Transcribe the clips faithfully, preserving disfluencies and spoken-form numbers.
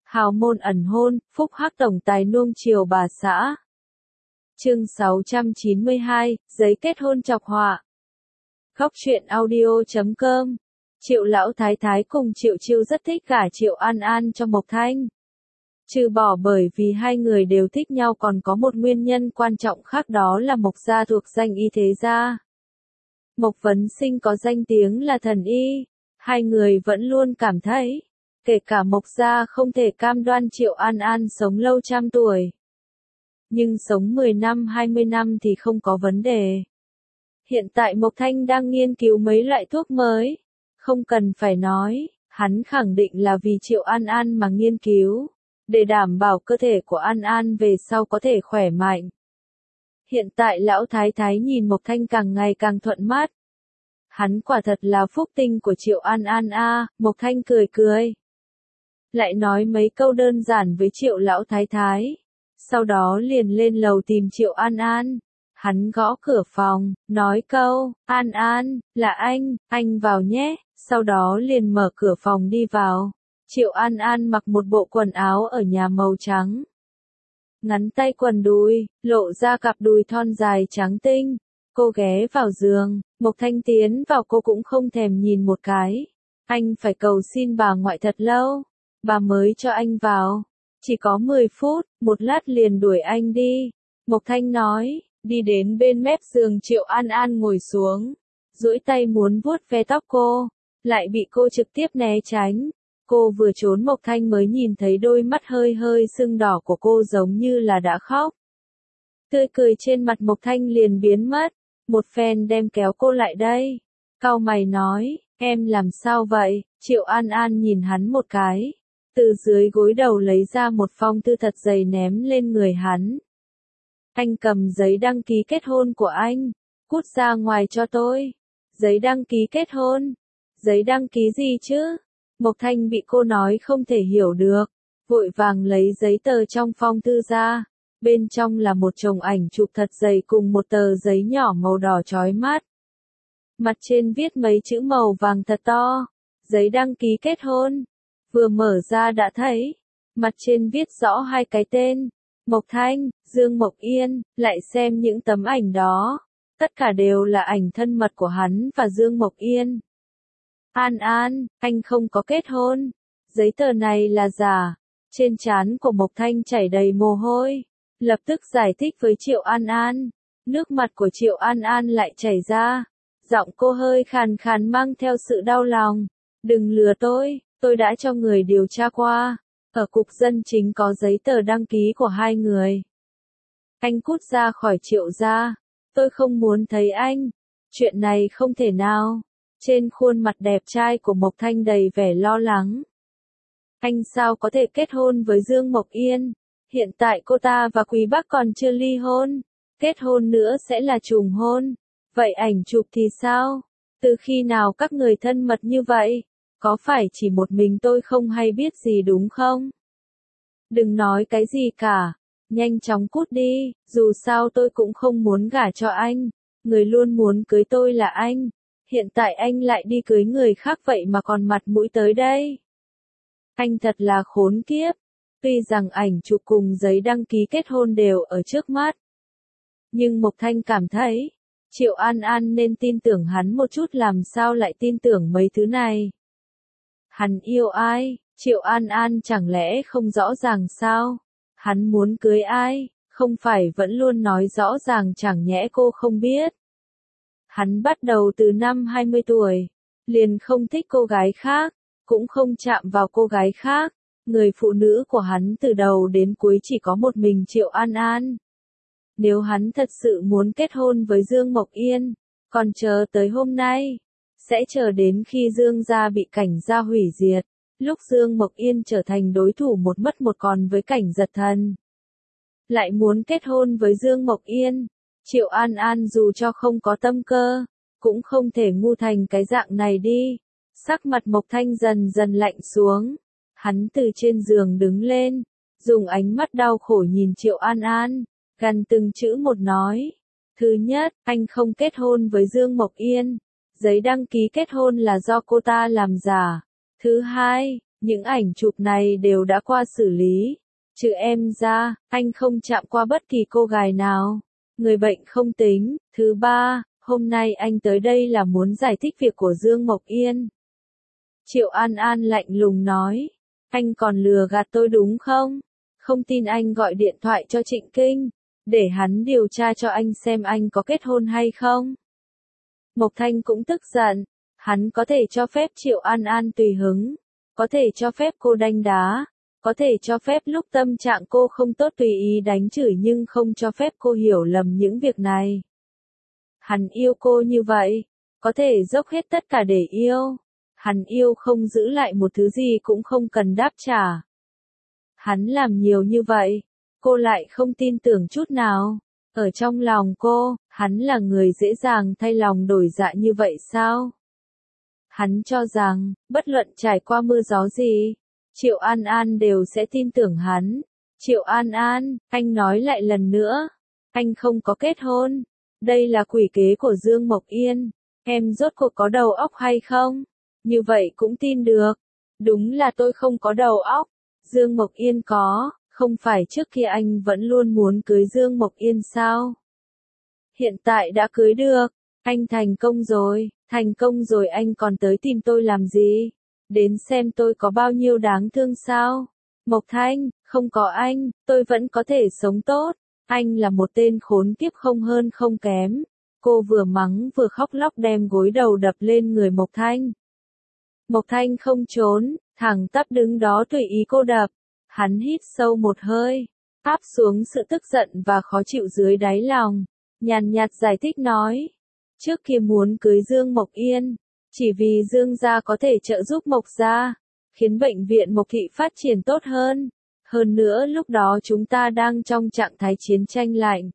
Hào môn ẩn hôn, phúc hắc tổng tài nuông chiều bà xã. Chương sáu trăm chín mươi hai, giấy kết hôn chọc họa. Khóc chuyện audio chấm com. Triệu lão thái thái cùng Triệu Chiêu rất thích gả Triệu An An cho Mộc Thanh. Trừ bỏ bởi vì hai người đều thích nhau còn có một nguyên nhân quan trọng khác, đó là Mộc gia thuộc danh y thế gia. Mộc Vấn Sinh có danh tiếng là thần y, hai người vẫn luôn cảm thấy, kể cả Mộc gia không thể cam đoan Triệu An An sống lâu trăm tuổi. Nhưng sống mười năm hai mươi năm thì không có vấn đề. Hiện tại Mộc Thanh đang nghiên cứu mấy loại thuốc mới. Không cần phải nói, hắn khẳng định là vì Triệu An An mà nghiên cứu, để đảm bảo cơ thể của An An về sau có thể khỏe mạnh. Hiện tại lão thái thái nhìn Mộc Thanh càng ngày càng thuận mắt. Hắn quả thật là phúc tinh của Triệu An An a, à, Mộc Thanh cười cười. Lại nói mấy câu đơn giản với Triệu lão thái thái. Sau đó liền lên lầu tìm Triệu An An. Hắn gõ cửa phòng, nói câu, An An, là anh, anh vào nhé, sau đó liền mở cửa phòng đi vào. Triệu An An mặc một bộ quần áo ở nhà màu trắng. Ngắn tay quần đùi, lộ ra cặp đùi thon dài trắng tinh. Cô ghé vào giường, Mộc Thanh tiến vào cô cũng không thèm nhìn một cái. Anh phải cầu xin bà ngoại thật lâu, bà mới cho anh vào. Chỉ có mười phút, một lát liền đuổi anh đi. Mộc Thanh nói. Đi đến bên mép giường Triệu An An ngồi xuống, duỗi tay muốn vuốt ve tóc cô, lại bị cô trực tiếp né tránh. Cô vừa trốn Mộc Thanh mới nhìn thấy đôi mắt hơi hơi sưng đỏ của cô giống như là đã khóc. Tươi cười trên mặt Mộc Thanh liền biến mất, một phen đem kéo cô lại đây. Cau mày nói, em làm sao vậy? Triệu An An nhìn hắn một cái, từ dưới gối đầu lấy ra một phong thư thật dày ném lên người hắn. Anh cầm giấy đăng ký kết hôn của anh, cút ra ngoài cho tôi. Giấy đăng ký kết hôn? Giấy đăng ký gì chứ? Mộc Thanh bị cô nói không thể hiểu được, vội vàng lấy giấy tờ trong phong thư ra. Bên trong là một chồng ảnh chụp thật dày cùng một tờ giấy nhỏ màu đỏ chói mắt. Mặt trên viết mấy chữ màu vàng thật to, giấy đăng ký kết hôn. Vừa mở ra đã thấy, mặt trên viết rõ hai cái tên. Mộc Thanh, Dương Mộc Yên, lại xem những tấm ảnh đó. Tất cả đều là ảnh thân mật của hắn và Dương Mộc Yên. An An, anh không có kết hôn. Giấy tờ này là giả. Trên trán của Mộc Thanh chảy đầy mồ hôi. Lập tức giải thích với Triệu An An. Nước mặt của Triệu An An lại chảy ra. Giọng cô hơi khàn khàn mang theo sự đau lòng. Đừng lừa tôi, tôi đã cho người điều tra qua. Ở cục dân chính có giấy tờ đăng ký của hai người. Anh cút ra khỏi Triệu gia. Tôi không muốn thấy anh. Chuyện này không thể nào. Trên khuôn mặt đẹp trai của Mộc Thanh đầy vẻ lo lắng. Anh sao có thể kết hôn với Dương Mộc Yên? Hiện tại cô ta và Quý Bắc còn chưa ly hôn. Kết hôn nữa sẽ là trùng hôn. Vậy ảnh chụp thì sao? Từ khi nào các người thân mật như vậy? Có phải chỉ một mình tôi không hay biết gì đúng không? Đừng nói cái gì cả. Nhanh chóng cút đi, dù sao tôi cũng không muốn gả cho anh. Người luôn muốn cưới tôi là anh. Hiện tại anh lại đi cưới người khác vậy mà còn mặt mũi tới đây. Anh thật là khốn kiếp. Tuy rằng ảnh chụp cùng giấy đăng ký kết hôn đều ở trước mắt. Nhưng Mộc Thanh cảm thấy, Triệu An An nên tin tưởng hắn một chút, làm sao lại tin tưởng mấy thứ này. Hắn yêu ai? Triệu An An chẳng lẽ không rõ ràng sao? Hắn muốn cưới ai? Không phải vẫn luôn nói rõ ràng, chẳng nhẽ cô không biết. Hắn bắt đầu từ năm hai mươi tuổi, liền không thích cô gái khác, cũng không chạm vào cô gái khác. Người phụ nữ của hắn từ đầu đến cuối chỉ có một mình Triệu An An. Nếu hắn thật sự muốn kết hôn với Dương Mộc Yên, còn chờ tới hôm nay, sẽ chờ đến khi Dương gia bị Cảnh gia hủy diệt. Lúc Dương Mộc Yên trở thành đối thủ một mất một còn với Cảnh Giật Thần. Lại muốn kết hôn với Dương Mộc Yên. Triệu An An dù cho không có tâm cơ, cũng không thể ngu thành cái dạng này đi. Sắc mặt Mộc Thanh dần dần lạnh xuống. Hắn từ trên giường đứng lên, dùng ánh mắt đau khổ nhìn Triệu An An, gần từng chữ một nói. Thứ nhất, anh không kết hôn với Dương Mộc Yên. Giấy đăng ký kết hôn là do cô ta làm giả. Thứ hai, Những ảnh chụp này đều đã qua xử lý. Trừ em ra, anh không chạm qua bất kỳ cô gái nào. Người bệnh không tính. Thứ ba, hôm nay anh tới đây là muốn giải thích việc của Dương Mộc Yên. Triệu An An lạnh lùng nói. Anh còn lừa gạt tôi đúng không? Không tin anh gọi điện thoại cho Trịnh Kinh, để hắn điều tra cho anh xem anh có kết hôn hay không. Mộc Thanh cũng tức giận. Hắn có thể cho phép Triệu An An tùy hứng, có thể cho phép cô đánh đá, có thể cho phép lúc tâm trạng cô không tốt tùy ý đánh chửi, nhưng không cho phép cô hiểu lầm những việc này. Hắn yêu cô như vậy, có thể dốc hết tất cả để yêu. Hắn yêu không giữ lại một thứ gì cũng không cần đáp trả. Hắn làm nhiều như vậy, cô lại không tin tưởng chút nào. Ở trong lòng cô, hắn là người dễ dàng thay lòng đổi dạ như vậy sao? Hắn cho rằng, bất luận trải qua mưa gió gì, Triệu An An đều sẽ tin tưởng hắn. Triệu An An, anh nói lại lần nữa, anh không có kết hôn. Đây là quỷ kế của Dương Mộc Yên. Em rốt cuộc có đầu óc hay không? Như vậy cũng tin được. Đúng là tôi không có đầu óc. Dương Mộc Yên có, không phải trước kia anh vẫn luôn muốn cưới Dương Mộc Yên sao? Hiện tại đã cưới được, anh thành công rồi, thành công rồi anh còn tới tìm tôi làm gì? Đến xem tôi có bao nhiêu đáng thương sao? Mộc Thanh, không có anh, tôi vẫn có thể sống tốt. Anh là một tên khốn kiếp không hơn không kém. Cô vừa mắng vừa khóc lóc đem gối đầu đập lên người Mộc Thanh. Mộc Thanh không trốn, thẳng tắp đứng đó tùy ý cô đập. Hắn hít sâu một hơi, áp xuống sự tức giận và khó chịu dưới đáy lòng. Nhàn nhạt giải thích nói. Trước kia muốn cưới Dương Mộc Yên, chỉ vì Dương gia có thể trợ giúp Mộc gia, khiến bệnh viện Mộc thị phát triển tốt hơn. Hơn nữa lúc đó chúng ta đang trong trạng thái chiến tranh lạnh.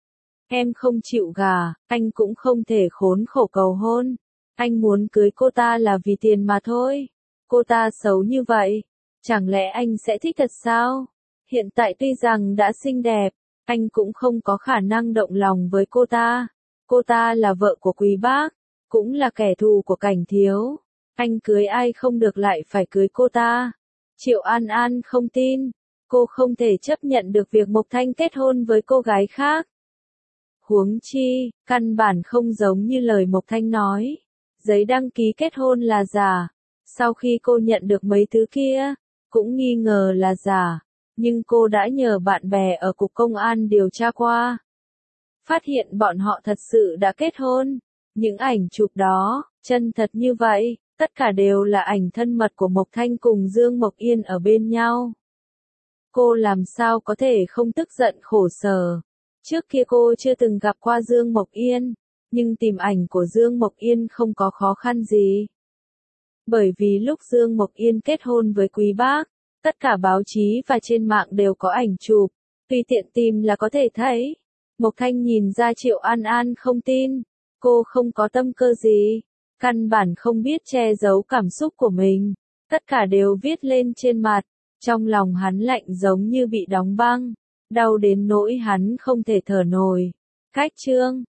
Em không chịu gả, anh cũng không thể khốn khổ cầu hôn. Anh muốn cưới cô ta là vì tiền mà thôi. Cô ta xấu như vậy, chẳng lẽ anh sẽ thích thật sao? Hiện tại tuy rằng đã xinh đẹp, anh cũng không có khả năng động lòng với cô ta. Cô ta là vợ của Quý Bác, cũng là kẻ thù của Cảnh Thiếu. Anh cưới ai không được lại phải cưới cô ta. Triệu An An không tin. Cô không thể chấp nhận được việc Mộc Thanh kết hôn với cô gái khác. Huống chi, căn bản không giống như lời Mộc Thanh nói. Giấy đăng ký kết hôn là giả. Sau khi cô nhận được mấy thứ kia, cũng nghi ngờ là giả. Nhưng cô đã nhờ bạn bè ở cục công an điều tra qua. Phát hiện bọn họ thật sự đã kết hôn. Những ảnh chụp đó, chân thật như vậy, tất cả đều là ảnh thân mật của Mộc Thanh cùng Dương Mộc Yên ở bên nhau. Cô làm sao có thể không tức giận khổ sở. Trước kia cô chưa từng gặp qua Dương Mộc Yên, nhưng tìm ảnh của Dương Mộc Yên không có khó khăn gì. Bởi vì lúc Dương Mộc Yên kết hôn với Quý Bác, tất cả báo chí và trên mạng đều có ảnh chụp, tùy tiện tìm là có thể thấy. Mộc Thanh nhìn ra Triệu An An không tin, cô không có tâm cơ gì, căn bản không biết che giấu cảm xúc của mình, tất cả đều viết lên trên mặt, trong lòng hắn lạnh giống như bị đóng băng, đau đến nỗi hắn không thể thở nổi. Cách chương